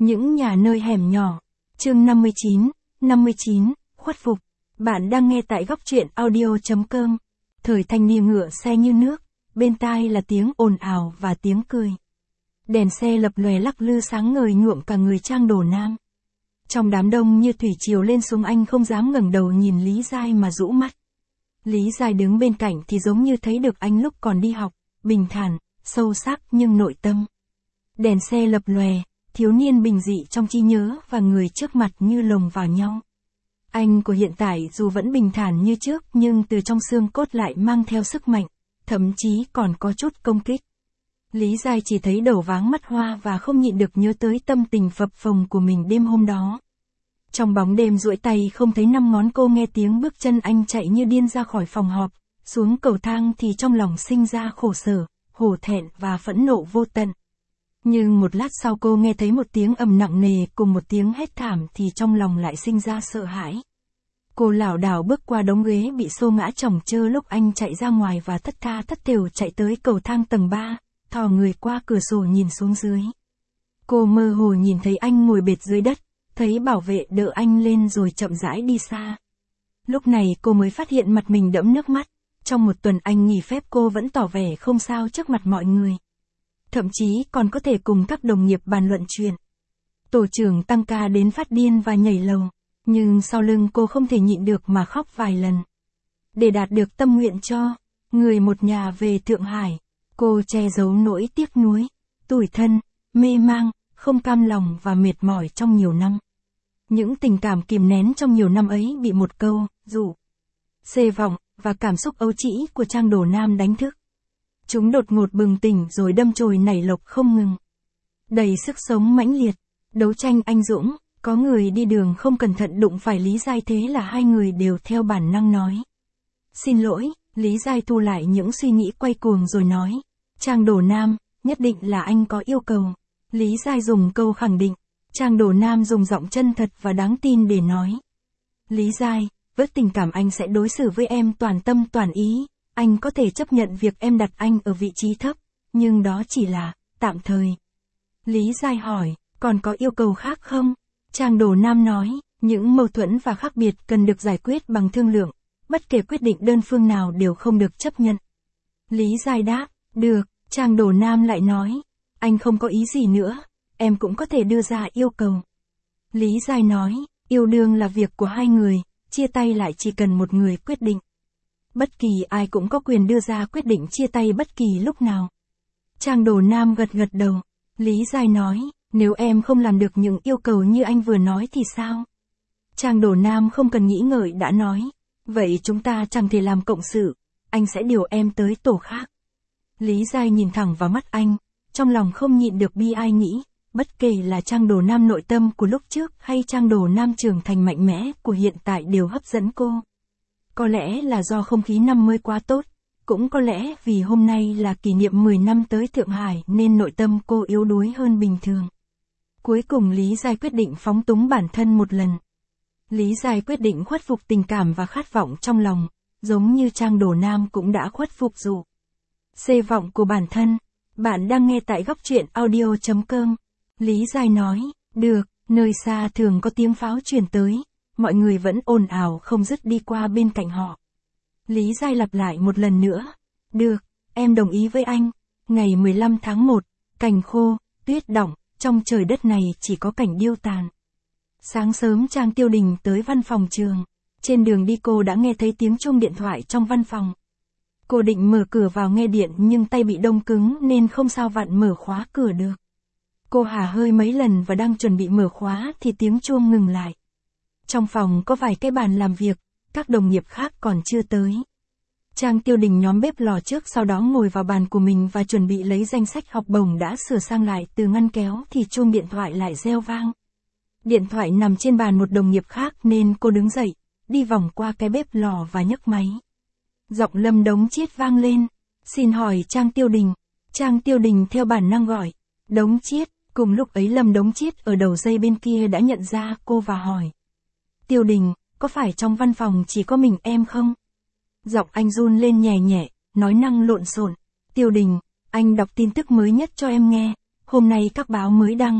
Những nhà nơi hẻm nhỏ. Chương 59, khuất phục. Bạn đang nghe tại góc truyện audio.com. Thời thanh niên ngựa xe như nước, bên tai là tiếng ồn ào và tiếng cười. Đèn xe lập lòe lắc lư sáng ngời nhuộm cả người Trang Đồ Nam. Trong đám đông như thủy triều lên xuống, anh không dám ngẩng đầu nhìn Lý Giai mà rũ mắt. Lý Giai đứng bên cạnh thì giống như thấy được anh lúc còn đi học, bình thản, sâu sắc nhưng nội tâm. Đèn xe lập lòe, thiếu niên bình dị trong trí nhớ và người trước mặt như lồng vào nhau. Anh của hiện tại dù vẫn bình thản như trước nhưng từ trong xương cốt lại mang theo sức mạnh, thậm chí còn có chút công kích. Lý Giai chỉ thấy đầu váng mắt hoa và không nhịn được nhớ tới tâm tình phập phồng của mình đêm hôm đó. Trong bóng đêm duỗi tay không thấy năm ngón, cô nghe tiếng bước chân anh chạy như điên ra khỏi phòng họp, xuống cầu thang thì trong lòng sinh ra khổ sở, hổ thẹn và phẫn nộ vô tận. Nhưng một lát sau cô nghe thấy một tiếng ầm nặng nề cùng một tiếng hét thảm thì trong lòng lại sinh ra sợ hãi. Cô lảo đảo bước qua đống ghế bị xô ngã chồng chơ lúc anh chạy ra ngoài và thất tha thất thểu chạy tới cầu thang tầng 3, thò người qua cửa sổ nhìn xuống dưới. Cô mơ hồ nhìn thấy anh ngồi bệt dưới đất, thấy bảo vệ đỡ anh lên rồi chậm rãi đi xa. Lúc này cô mới phát hiện mặt mình đẫm nước mắt, trong một tuần anh nghỉ phép cô vẫn tỏ vẻ không sao trước mặt mọi người. Thậm chí còn có thể cùng các đồng nghiệp bàn luận chuyện. Tổ trưởng tăng ca đến phát điên và nhảy lầu, nhưng sau lưng cô không thể nhịn được mà khóc vài lần. Để đạt được tâm nguyện cho người một nhà về Thượng Hải, cô che giấu nỗi tiếc nuối, tủi thân, mê mang, không cam lòng và mệt mỏi trong nhiều năm. Những tình cảm kìm nén trong nhiều năm ấy bị một câu, dụ, xê vọng, và cảm xúc ấu trĩ của Trang Đồ Nam đánh thức. Chúng đột ngột bừng tỉnh rồi đâm chồi nảy lộc không ngừng. Đầy sức sống mãnh liệt, đấu tranh anh dũng, có người đi đường không cẩn thận đụng phải Lý Giai, thế là hai người đều theo bản năng nói. Xin lỗi, Lý Giai thu lại những suy nghĩ quay cuồng rồi nói. Trang Đồ Nam, nhất định là anh có yêu cầu. Lý Giai dùng câu khẳng định. Trang Đồ Nam dùng giọng chân thật và đáng tin để nói. Lý Giai, với tình cảm anh sẽ đối xử với em toàn tâm toàn ý. Anh có thể chấp nhận việc em đặt anh ở vị trí thấp, nhưng đó chỉ là tạm thời. Lý Giai hỏi, còn có yêu cầu khác không? Trang Đồ Nam nói, những mâu thuẫn và khác biệt cần được giải quyết bằng thương lượng, bất kể quyết định đơn phương nào đều không được chấp nhận. Lý Giai đáp, được. Trang Đồ Nam lại nói, anh không có ý gì nữa, em cũng có thể đưa ra yêu cầu. Lý Giai nói, yêu đương là việc của hai người, chia tay lại chỉ cần một người quyết định. Bất kỳ ai cũng có quyền đưa ra quyết định chia tay bất kỳ lúc nào. Trang Đồ Nam gật gật đầu. Lý Giai nói, nếu em không làm được những yêu cầu như anh vừa nói thì sao? Trang Đồ Nam không cần nghĩ ngợi đã nói, vậy chúng ta chẳng thể làm cộng sự, anh sẽ điều em tới tổ khác. Lý Giai nhìn thẳng vào mắt anh, trong lòng không nhịn được bi ai nghĩ, bất kể là Trang Đồ Nam nội tâm của lúc trước hay Trang Đồ Nam trưởng thành mạnh mẽ của hiện tại đều hấp dẫn cô. Có lẽ là do không khí năm mới quá tốt, cũng có lẽ vì hôm nay là kỷ niệm 10 năm tới Thượng Hải nên nội tâm cô yếu đuối hơn bình thường. Cuối cùng Lý Giai quyết định phóng túng bản thân một lần. Lý Giai quyết định khuất phục tình cảm và khát vọng trong lòng, giống như Trang Đồ Nam cũng đã khuất phục dụ, xê vọng của bản thân. Bạn đang nghe tại góc truyện audio.com. Lý Giai nói, được, nơi xa thường có tiếng pháo truyền tới. Mọi người vẫn ồn ào không dứt đi qua bên cạnh họ. Lý Giai lặp lại một lần nữa. Được, em đồng ý với anh. Ngày 15 tháng 1, cành khô, tuyết đọng, trong trời đất này chỉ có cảnh điêu tàn. Sáng sớm Trang Tiêu Đình tới văn phòng trường. Trên đường đi cô đã nghe thấy tiếng chuông điện thoại trong văn phòng. Cô định mở cửa vào nghe điện nhưng tay bị đông cứng nên không sao vặn mở khóa cửa được. Cô hả hơi mấy lần và đang chuẩn bị mở khóa thì tiếng chuông ngừng lại. Trong phòng có vài cái bàn làm việc, các đồng nghiệp khác còn chưa tới. Trang Tiêu Đình nhóm bếp lò trước, sau đó ngồi vào bàn của mình và chuẩn bị lấy danh sách học bổng đã sửa sang lại từ ngăn kéo thì chuông điện thoại lại reo vang. Điện thoại nằm trên bàn một đồng nghiệp khác nên cô đứng dậy, đi vòng qua cái bếp lò và nhấc máy. Giọng Lâm Đống Chiết vang lên. Xin hỏi Trang Tiêu Đình. Trang Tiêu Đình theo bản năng gọi. Đống Chiết. Cùng lúc ấy Lâm Đống Chiết ở đầu dây bên kia đã nhận ra cô và hỏi. Tiêu Đình, có phải trong văn phòng chỉ có mình em không? Giọng anh run lên nhẹ nhẹ, nói năng lộn xộn. Tiêu Đình, anh đọc tin tức mới nhất cho em nghe. Hôm nay các báo mới đăng,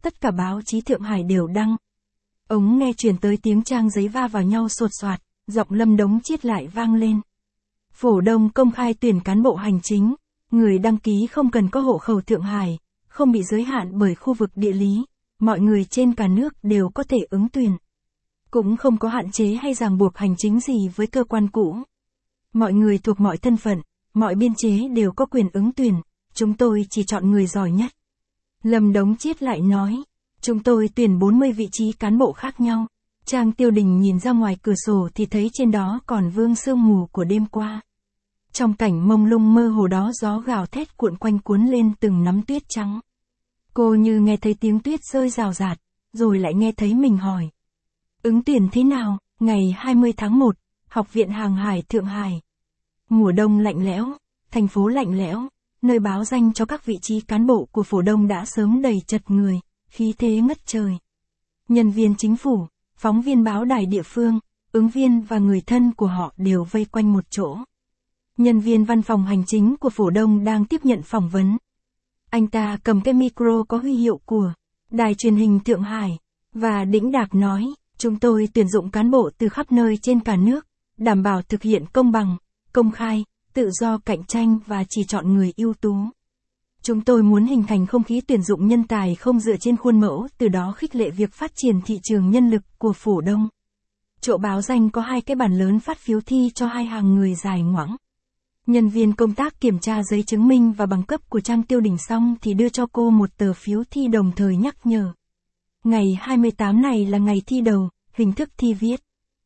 tất cả báo chí Thượng Hải đều đăng. Ống nghe truyền tới tiếng trang giấy va vào nhau sột soạt, giọng Lâm Đống Chiết lại vang lên. Phổ Đông công khai tuyển cán bộ hành chính, người đăng ký không cần có hộ khẩu Thượng Hải, không bị giới hạn bởi khu vực địa lý, mọi người trên cả nước đều có thể ứng tuyển. Cũng không có hạn chế hay ràng buộc hành chính gì với cơ quan cũ. Mọi người thuộc mọi thân phận, mọi biên chế đều có quyền ứng tuyển, chúng tôi chỉ chọn người giỏi nhất. Lâm Đống Chiết lại nói, chúng tôi tuyển 40 vị trí cán bộ khác nhau. Trang Tiêu Đình nhìn ra ngoài cửa sổ thì thấy trên đó còn vương sương mù của đêm qua. Trong cảnh mông lung mơ hồ đó gió gào thét cuộn quanh cuốn lên từng nắm tuyết trắng. Cô như nghe thấy tiếng tuyết rơi rào rạt, rồi lại nghe thấy mình hỏi. Ứng tuyển thế nào? Ngày 20 tháng 1, Học viện Hàng hải Thượng Hải. Mùa đông lạnh lẽo, thành phố lạnh lẽo, nơi báo danh cho các vị trí cán bộ của Phổ Đông đã sớm đầy chật người, khí thế ngất trời. Nhân viên chính phủ, phóng viên báo đài địa phương, ứng viên và người thân của họ đều vây quanh một chỗ. Nhân viên văn phòng hành chính của Phổ Đông đang tiếp nhận phỏng vấn. Anh ta cầm cái micro có huy hiệu của Đài truyền hình Thượng Hải, và đĩnh đạc nói, chúng tôi tuyển dụng cán bộ từ khắp nơi trên cả nước, đảm bảo thực hiện công bằng, công khai, tự do cạnh tranh và chỉ chọn người ưu tú. Chúng tôi muốn hình thành không khí tuyển dụng nhân tài không dựa trên khuôn mẫu, từ đó khích lệ việc phát triển thị trường nhân lực của Phổ Đông. Chỗ báo danh có 2 cái bàn lớn phát phiếu thi cho 2 hàng người dài ngoẵng. Nhân viên công tác kiểm tra giấy chứng minh và bằng cấp của Trang Tiêu Đình xong thì đưa cho cô một tờ phiếu thi đồng thời nhắc nhở. Ngày 28 này là ngày thi đầu, hình thức thi viết.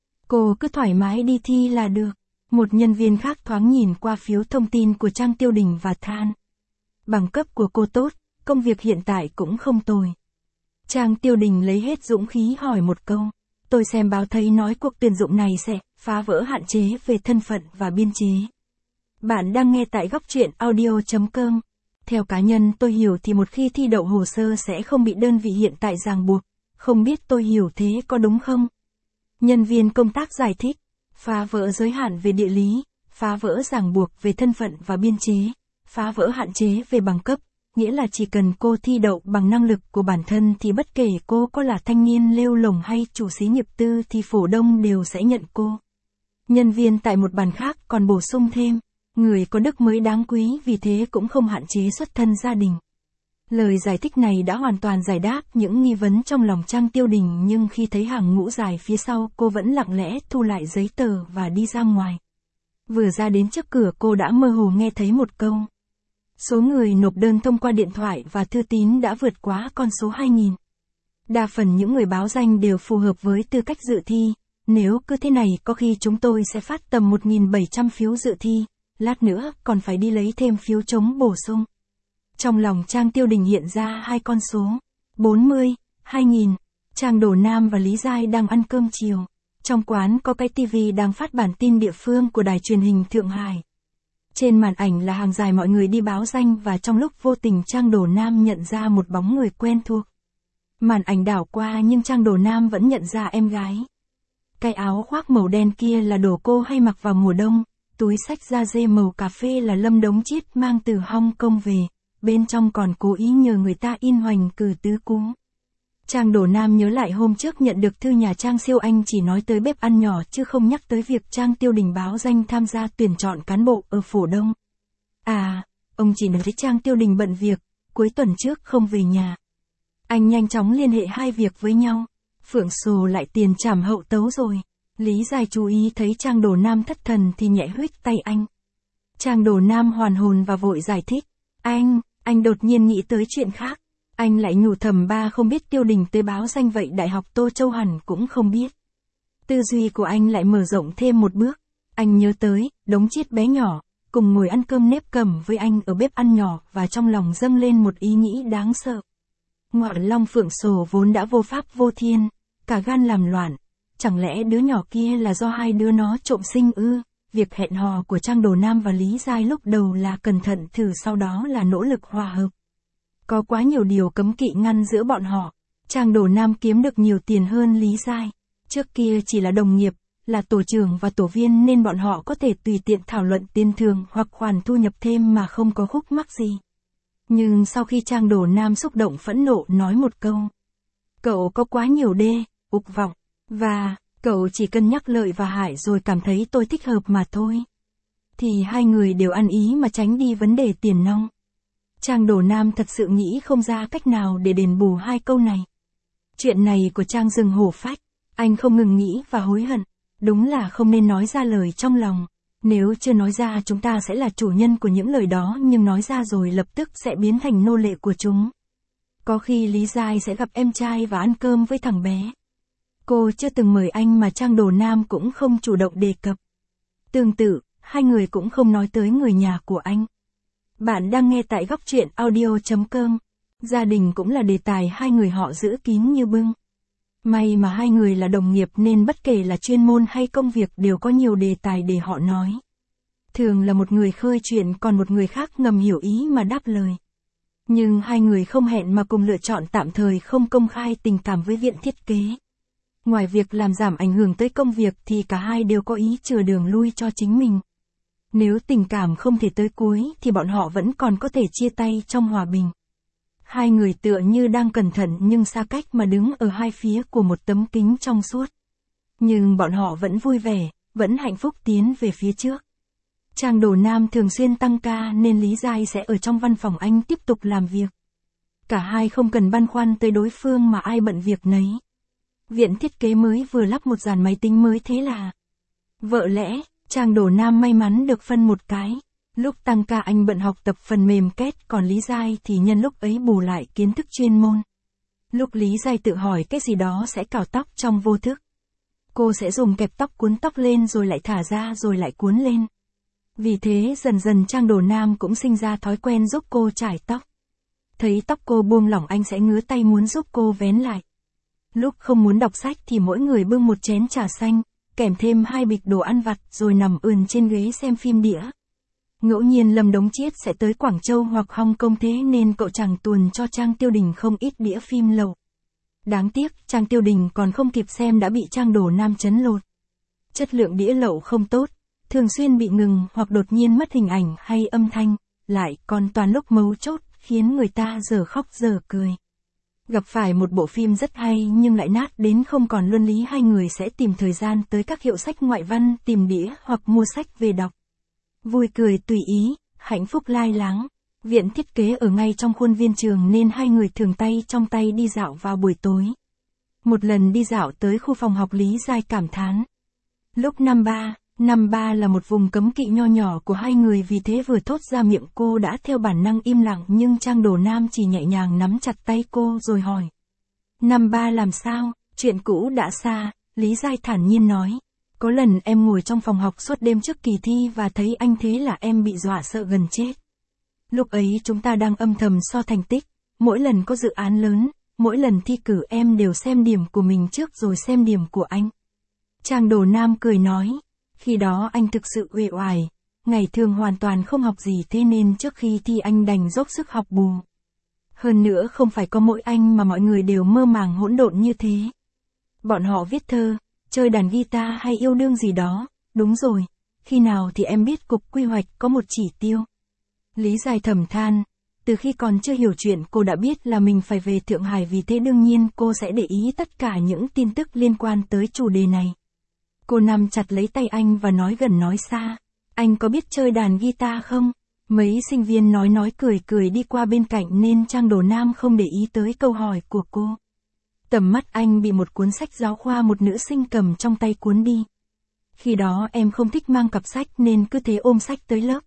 Cô cứ thoải mái đi thi là được. Một nhân viên khác thoáng nhìn qua phiếu thông tin của Trang Tiêu Đình và than. Bằng cấp của cô tốt, công việc hiện tại cũng không tồi. Trang Tiêu Đình lấy hết dũng khí hỏi một câu. Tôi xem báo thấy nói cuộc tuyển dụng này sẽ phá vỡ hạn chế về thân phận và biên chế. Bạn đang nghe tại góc truyện audio.com. Theo cá nhân tôi hiểu thì một khi thi đậu hồ sơ sẽ không bị đơn vị hiện tại ràng buộc. Không biết tôi hiểu thế có đúng không? Nhân viên công tác giải thích. Phá vỡ giới hạn về địa lý, phá vỡ ràng buộc về thân phận và biên chế, phá vỡ hạn chế về bằng cấp, nghĩa là chỉ cần cô thi đậu bằng năng lực của bản thân thì bất kể cô có là thanh niên lêu lổng hay chủ xí nghiệp tư thì Phổ Đông đều sẽ nhận cô. Nhân viên tại một bàn khác còn bổ sung thêm, người có đức mới đáng quý vì thế cũng không hạn chế xuất thân gia đình. Lời giải thích này đã hoàn toàn giải đáp những nghi vấn trong lòng Trang Tiêu Đình, nhưng khi thấy hàng ngũ dài phía sau cô vẫn lặng lẽ thu lại giấy tờ và đi ra ngoài. Vừa ra đến trước cửa cô đã mơ hồ nghe thấy một câu. Số người nộp đơn thông qua điện thoại và thư tín đã vượt quá con số 2.000. Đa phần những người báo danh đều phù hợp với tư cách dự thi, nếu cứ thế này có khi chúng tôi sẽ phát tầm 1.700 phiếu dự thi, lát nữa còn phải đi lấy thêm phiếu trống bổ sung. Trong lòng Trang Tiêu Đình hiện ra 2 con số, 40, 2.000, Trang Đổ Nam và Lý Giai đang ăn cơm chiều. Trong quán có cái tivi đang phát bản tin địa phương của đài truyền hình Thượng Hải. Trên màn ảnh là hàng dài mọi người đi báo danh và trong lúc vô tình Trang Đổ Nam nhận ra một bóng người quen thuộc. Màn ảnh đảo qua nhưng Trang Đổ Nam vẫn nhận ra em gái. Cái áo khoác màu đen kia là đồ cô hay mặc vào mùa đông, túi xách da dê màu cà phê là Lâm Đống Chiết mang từ Hong Kong về. Bên trong còn cố ý nhờ người ta in hoành cử tứ cú. Trang Đổ Nam nhớ lại hôm trước nhận được thư nhà Trang Siêu Anh chỉ nói tới bếp ăn nhỏ chứ không nhắc tới việc Trang Tiêu Đình báo danh tham gia tuyển chọn cán bộ ở Phổ Đông. À, ông chỉ nói Trang Tiêu Đình bận việc, cuối tuần trước không về nhà. Anh nhanh chóng liên hệ 2 việc với nhau. Phượng Sồ lại tiền trảm hậu tấu rồi. Lý Giai chú ý thấy Trang Đổ Nam thất thần thì nhẹ huých tay anh. Trang Đổ Nam hoàn hồn và vội giải thích. Anh đột nhiên nghĩ tới chuyện khác. Anh lại nhủ thầm ba không biết Tiêu Đình tới báo danh vậy Đại học Tô Châu hẳn cũng không biết. Tư duy của anh lại mở rộng thêm một bước. Anh nhớ tới, Đống Chiết bé nhỏ, cùng ngồi ăn cơm nếp cầm với anh ở bếp ăn nhỏ và trong lòng dâng lên một ý nghĩ đáng sợ. Ngọa Long Phượng Sồ vốn đã vô pháp vô thiên, cả gan làm loạn. Chẳng lẽ đứa nhỏ kia là do 2 đứa nó trộm sinh ư? Việc hẹn hò của Trang Đổ Nam và Lý Giai lúc đầu là cẩn thận thử sau đó là nỗ lực hòa hợp. Có quá nhiều điều cấm kỵ ngăn giữa bọn họ. Trang Đổ Nam kiếm được nhiều tiền hơn Lý Giai. Trước kia chỉ là đồng nghiệp, là tổ trưởng và tổ viên nên bọn họ có thể tùy tiện thảo luận tiền thưởng hoặc khoản thu nhập thêm mà không có khúc mắc gì. Nhưng sau khi Trang Đổ Nam xúc động phẫn nộ nói một câu. Cậu có quá nhiều dục vọng, và, cậu chỉ cân nhắc lợi và hại rồi cảm thấy tôi thích hợp mà thôi. Thì hai người đều ăn ý mà tránh đi vấn đề tiền nong. Trang Đồ Nam thật sự nghĩ không ra cách nào để đền bù hai câu này. Chuyện này của Trang rừng hổ phách, anh không ngừng nghĩ và hối hận. Đúng là không nên nói ra lời trong lòng. Nếu chưa nói ra chúng ta sẽ là chủ nhân của những lời đó, nhưng nói ra rồi lập tức sẽ biến thành nô lệ của chúng. Có khi Lý Giai sẽ gặp em trai và ăn cơm với thằng bé. Cô chưa từng mời anh mà Trang Đồ Nam cũng không chủ động đề cập. Tương tự, hai người cũng không nói tới người nhà của anh. Bạn đang nghe tại góc truyện audio.com. Gia đình cũng là đề tài hai người họ giữ kín như bưng. May mà hai người là đồng nghiệp nên bất kể là chuyên môn hay công việc đều có nhiều đề tài để họ nói. Thường là một người khơi chuyện còn một người khác ngầm hiểu ý mà đáp lời. Nhưng hai người không hẹn mà cùng lựa chọn tạm thời không công khai tình cảm với viện thiết kế. Ngoài việc làm giảm ảnh hưởng tới công việc thì cả hai đều có ý chừa đường lui cho chính mình. Nếu tình cảm không thể tới cuối thì bọn họ vẫn còn có thể chia tay trong hòa bình. Hai người tựa như đang cẩn thận nhưng xa cách mà đứng ở hai phía của một tấm kính trong suốt. Nhưng bọn họ vẫn vui vẻ, vẫn hạnh phúc tiến về phía trước. Trang Đồ Nam thường xuyên tăng ca nên Lý Giai sẽ ở trong văn phòng anh tiếp tục làm việc. Cả hai không cần băn khoăn tới đối phương mà ai bận việc nấy. Viện thiết kế mới vừa lắp một dàn máy tính mới thế là. Vợ lẽ, Trang Đồ Nam may mắn được phân một cái. Lúc tăng ca anh bận học tập phần mềm kết, còn Lý Giai thì nhân lúc ấy bù lại kiến thức chuyên môn. Lúc Lý Giai tự hỏi cái gì đó sẽ cào tóc trong vô thức. Cô sẽ dùng kẹp tóc cuốn tóc lên rồi lại thả ra rồi lại cuốn lên. Vì thế dần dần Trang Đồ Nam cũng sinh ra thói quen giúp cô chải tóc. Thấy tóc cô buông lỏng anh sẽ ngứa tay muốn giúp cô vén lại. Lúc không muốn đọc sách thì mỗi người bưng một chén trà xanh, kèm thêm 2 bịch đồ ăn vặt rồi nằm ườn trên ghế xem phim đĩa. Ngẫu nhiên Lâm Đống Chiết sẽ tới Quảng Châu hoặc Hong Kong thế nên cậu chàng tuồn cho Trang Tiêu Đình không ít đĩa phim lậu. Đáng tiếc, Trang Tiêu Đình còn không kịp xem đã bị Trang Đồ Nam trấn lột. Chất lượng đĩa lậu không tốt, thường xuyên bị ngừng hoặc đột nhiên mất hình ảnh hay âm thanh, lại còn toàn lúc mấu chốt, khiến người ta giờ khóc giờ cười. Gặp phải một bộ phim rất hay nhưng lại nát đến không còn luân lý, hai người sẽ tìm thời gian tới các hiệu sách ngoại văn tìm đĩa hoặc mua sách về đọc. Vui cười tùy ý, hạnh phúc lai láng. Viện thiết kế ở ngay trong khuôn viên trường nên hai người thường tay trong tay đi dạo vào buổi tối. Một lần đi dạo tới khu phòng học Lý Giai cảm thán. Lúc năm ba là một vùng cấm kỵ nho nhỏ của hai người, vì thế vừa thốt ra miệng cô đã theo bản năng im lặng, nhưng Trang Đồ Nam chỉ nhẹ nhàng nắm chặt tay cô rồi hỏi. Năm ba làm sao, chuyện cũ đã xa, Lý Giai thản nhiên nói. Có lần em ngồi trong phòng học suốt đêm trước kỳ thi và thấy anh, thế là em bị dọa sợ gần chết. Lúc ấy chúng ta đang âm thầm so thành tích, mỗi lần có dự án lớn, mỗi lần thi cử em đều xem điểm của mình trước rồi xem điểm của anh. Trang Đồ Nam cười nói, khi đó anh thực sự uể oải, ngày thường hoàn toàn không học gì, thế nên trước khi thi anh đành dốc sức học bù. Hơn nữa không phải có mỗi anh mà mọi người đều mơ màng hỗn độn như thế. Bọn họ viết thơ, chơi đàn guitar hay yêu đương gì đó, đúng rồi, khi nào thì em biết cục quy hoạch có một chỉ tiêu. Lý Giai thầm than, từ khi còn chưa hiểu chuyện cô đã biết là mình phải về Thượng Hải, vì thế đương nhiên cô sẽ để ý tất cả những tin tức liên quan tới chủ đề này. Cô nắm chặt lấy tay anh và nói gần nói xa, anh có biết chơi đàn guitar không? Mấy sinh viên nói cười đi qua bên cạnh nên Trang Đồ Nam không để ý tới câu hỏi của cô. Tầm mắt anh bị một cuốn sách giáo khoa một nữ sinh cầm trong tay cuốn đi. Khi đó em không thích mang cặp sách nên cứ thế ôm sách tới lớp,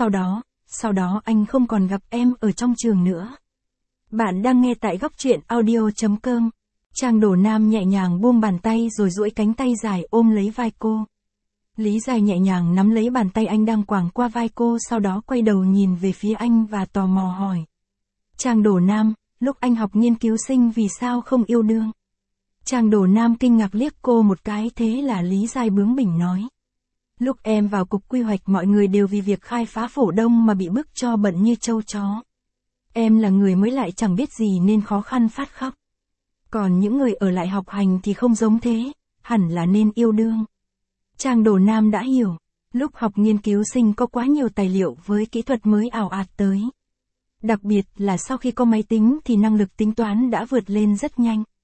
sau đó anh không còn gặp em ở trong trường nữa. Bạn đang nghe tại góc truyện audio.com. Trang Đồ Nam nhẹ nhàng buông bàn tay rồi duỗi cánh tay dài ôm lấy vai cô. Lý Giai nhẹ nhàng nắm lấy bàn tay anh đang quàng qua vai cô, sau đó quay đầu nhìn về phía anh và tò mò hỏi. Trang Đồ Nam, lúc anh học nghiên cứu sinh vì sao không yêu đương? Trang Đồ Nam kinh ngạc liếc cô một cái, thế là Lý Giai bướng bỉnh nói. Lúc em vào cục quy hoạch mọi người đều vì việc khai phá Phổ Đông mà bị bức cho bận như trâu chó. Em là người mới lại chẳng biết gì nên khó khăn phát khóc. Còn những người ở lại học hành thì không giống thế, hẳn là nên yêu đương. Trang Đồ Nam đã hiểu, lúc học nghiên cứu sinh có quá nhiều tài liệu với kỹ thuật mới ào ạt tới. Đặc biệt là sau khi có máy tính thì năng lực tính toán đã vượt lên rất nhanh.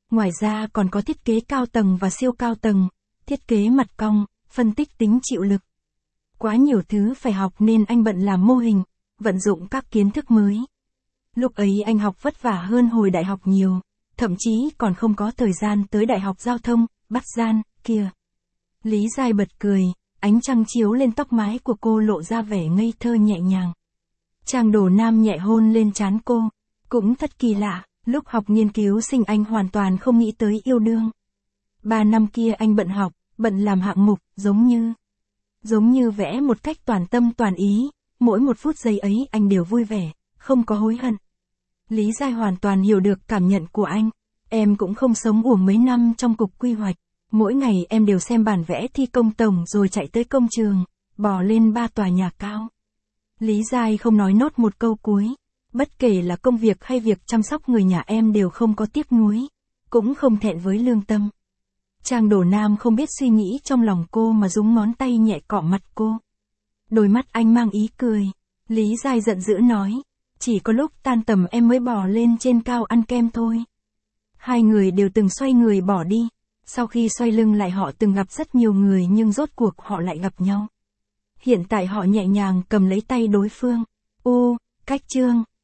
Ngoài ra còn có thiết kế cao tầng và siêu cao tầng, thiết kế mặt cong, phân tích tính chịu lực. Quá nhiều thứ phải học nên anh bận làm mô hình, vận dụng các kiến thức mới. Lúc ấy anh học vất vả hơn hồi đại học nhiều, thậm chí còn không có thời gian tới đại học giao thông, bắt gian, kia. Lý Giai bật cười, ánh trăng chiếu lên tóc mái của cô lộ ra vẻ ngây thơ nhẹ nhàng. Trang Đồ Nam nhẹ hôn lên trán cô, cũng thật kỳ lạ, lúc học nghiên cứu sinh anh hoàn toàn không nghĩ tới yêu đương. 3 năm kia anh bận học, bận làm hạng mục, giống như vẽ một cách toàn tâm toàn ý, mỗi một phút giây ấy anh đều vui vẻ, không có hối hận. Lý Giai hoàn toàn hiểu được cảm nhận của anh, em cũng không sống uổng mấy năm trong cục quy hoạch, mỗi ngày em đều xem bản vẽ thi công tổng rồi chạy tới công trường, bò lên 3 tòa nhà cao. Lý Giai không nói nốt một câu cuối, bất kể là công việc hay việc chăm sóc người nhà em đều không có tiếc nuối, cũng không thẹn với lương tâm. Trang Đồ Nam không biết suy nghĩ trong lòng cô mà dùng ngón tay nhẹ cọ mặt cô. Đôi mắt anh mang ý cười. Lý Giai giận dữ nói, chỉ có lúc tan tầm em mới bỏ lên trên cao ăn kem thôi. Hai người đều từng xoay người bỏ đi. Sau khi xoay lưng lại họ từng gặp rất nhiều người nhưng rốt cuộc họ lại gặp nhau. Hiện tại họ nhẹ nhàng cầm lấy tay đối phương. Cách chương.